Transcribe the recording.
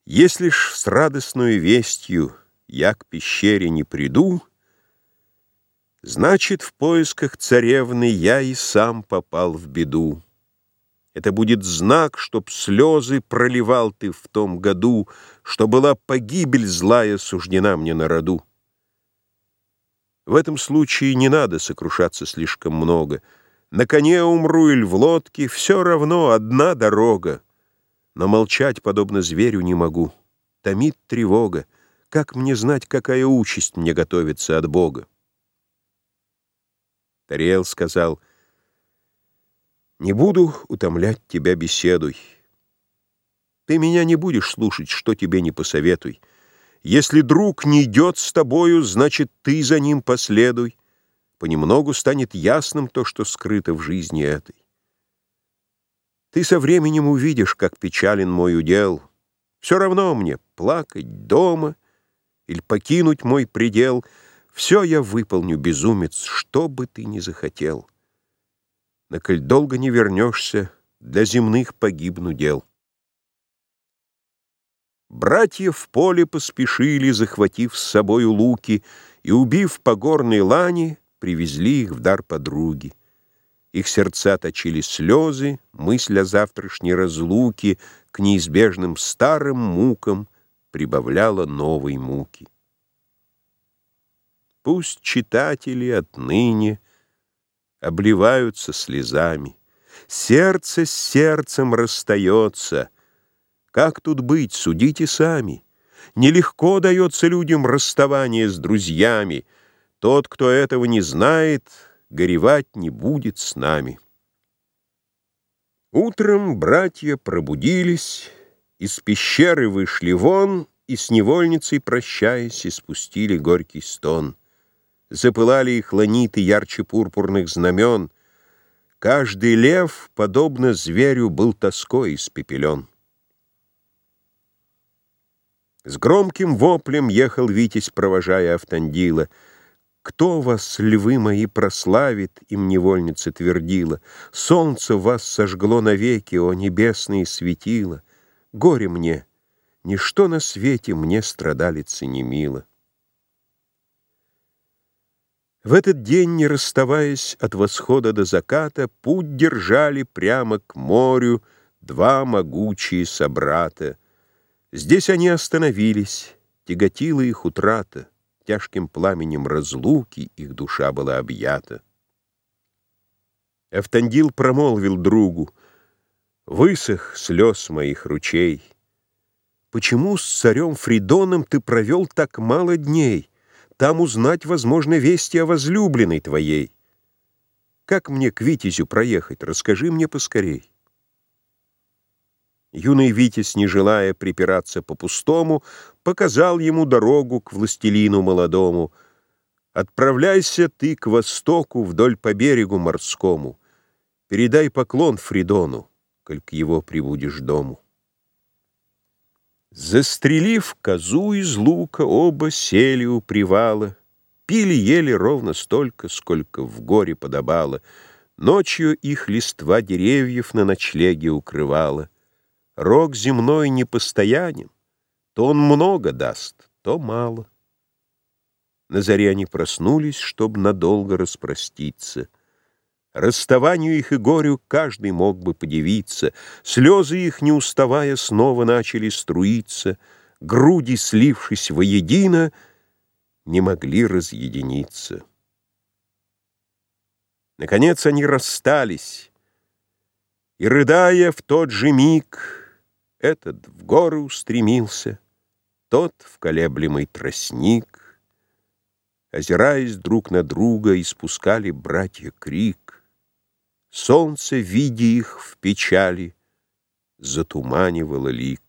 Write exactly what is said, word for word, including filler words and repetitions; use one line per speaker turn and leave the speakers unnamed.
Если ж с радостною вестью я к пещере не приду, значит, в поисках царевны я и сам попал в беду. Это будет знак, чтоб слезы проливал ты в том году, что была погибель злая суждена мне на роду. В этом случае не надо сокрушаться слишком много. На коне умру или в лодке, все равно одна дорога. Но молчать, подобно зверю, не могу. Томит тревога. Как мне знать, какая участь мне готовится от Бога? Тариэл сказал: «Не буду утомлять тебя беседой. Ты меня не будешь слушать, что тебе не посоветуй. Если друг не идет с тобою, значит, ты за ним последуй. Понемногу станет ясным то, что скрыто в жизни этой. Ты со временем увидишь, как печален мой удел. Все равно мне плакать дома или покинуть мой предел. Все я выполню, безумец, что бы ты ни захотел. Но коль долго не вернешься, для земных погибну дел». Братья в поле поспешили, захватив с собою луки, и, убив по горной лани, привезли их в дар подруги. Их сердца точили слезы, мысль о завтрашней разлуке к неизбежным старым мукам прибавляла новой муки. Пусть читатели отныне обливаются слезами, сердце с сердцем расстается. Как тут быть, судите сами. Нелегко дается людям расставание с друзьями. Тот, кто этого не знает, горевать не будет с нами. Утром братья пробудились, из пещеры вышли вон и с невольницей, прощаясь, испустили горький стон. Запылали их ланиты ярче пурпурных знамен. Каждый лев, подобно зверю, был тоской испепелен. С громким воплем ехал Витязь, провожая Автандила. «Кто вас, львы мои, прославит?» — им невольница твердила. «Солнце вас сожгло навеки, о небесные светила! Горе мне! Ничто на свете мне, страдалице, не мило». В этот день, не расставаясь от восхода до заката, путь держали прямо к морю два могучие собрата. Здесь они остановились, тяготила их утрата, тяжким пламенем разлуки их душа была объята. Автандил промолвил другу: «Высох слез моих ручей. Почему с царем Фридоном ты провел так мало дней? Там узнать, возможно, вести о возлюбленной твоей. Как мне к Витязю проехать? Расскажи мне поскорей». Юный Витязь, не желая припираться по-пустому, показал ему дорогу к властелину молодому. «Отправляйся ты к востоку вдоль по берегу морскому. Передай поклон Фридону, коль к его прибудешь дому». Застрелив козу из лука, оба сели у привала, пили, ели ровно столько, сколько в горе подобало. Ночью их листва деревьев на ночлеге укрывала. Рок земной непостоянен, то он много даст, то мало. На заре они проснулись, чтоб надолго распроститься. Расставанию их и горю каждый мог бы подивиться. Слезы их, не уставая, снова начали струиться. Груди, слившись воедино, не могли разъединиться. Наконец они расстались, и, рыдая в тот же миг, этот в горы устремился, тот в колеблемый тростник. Озираясь друг на друга, испускали братья крик. Солнце, видя их в печали, затуманивало лик.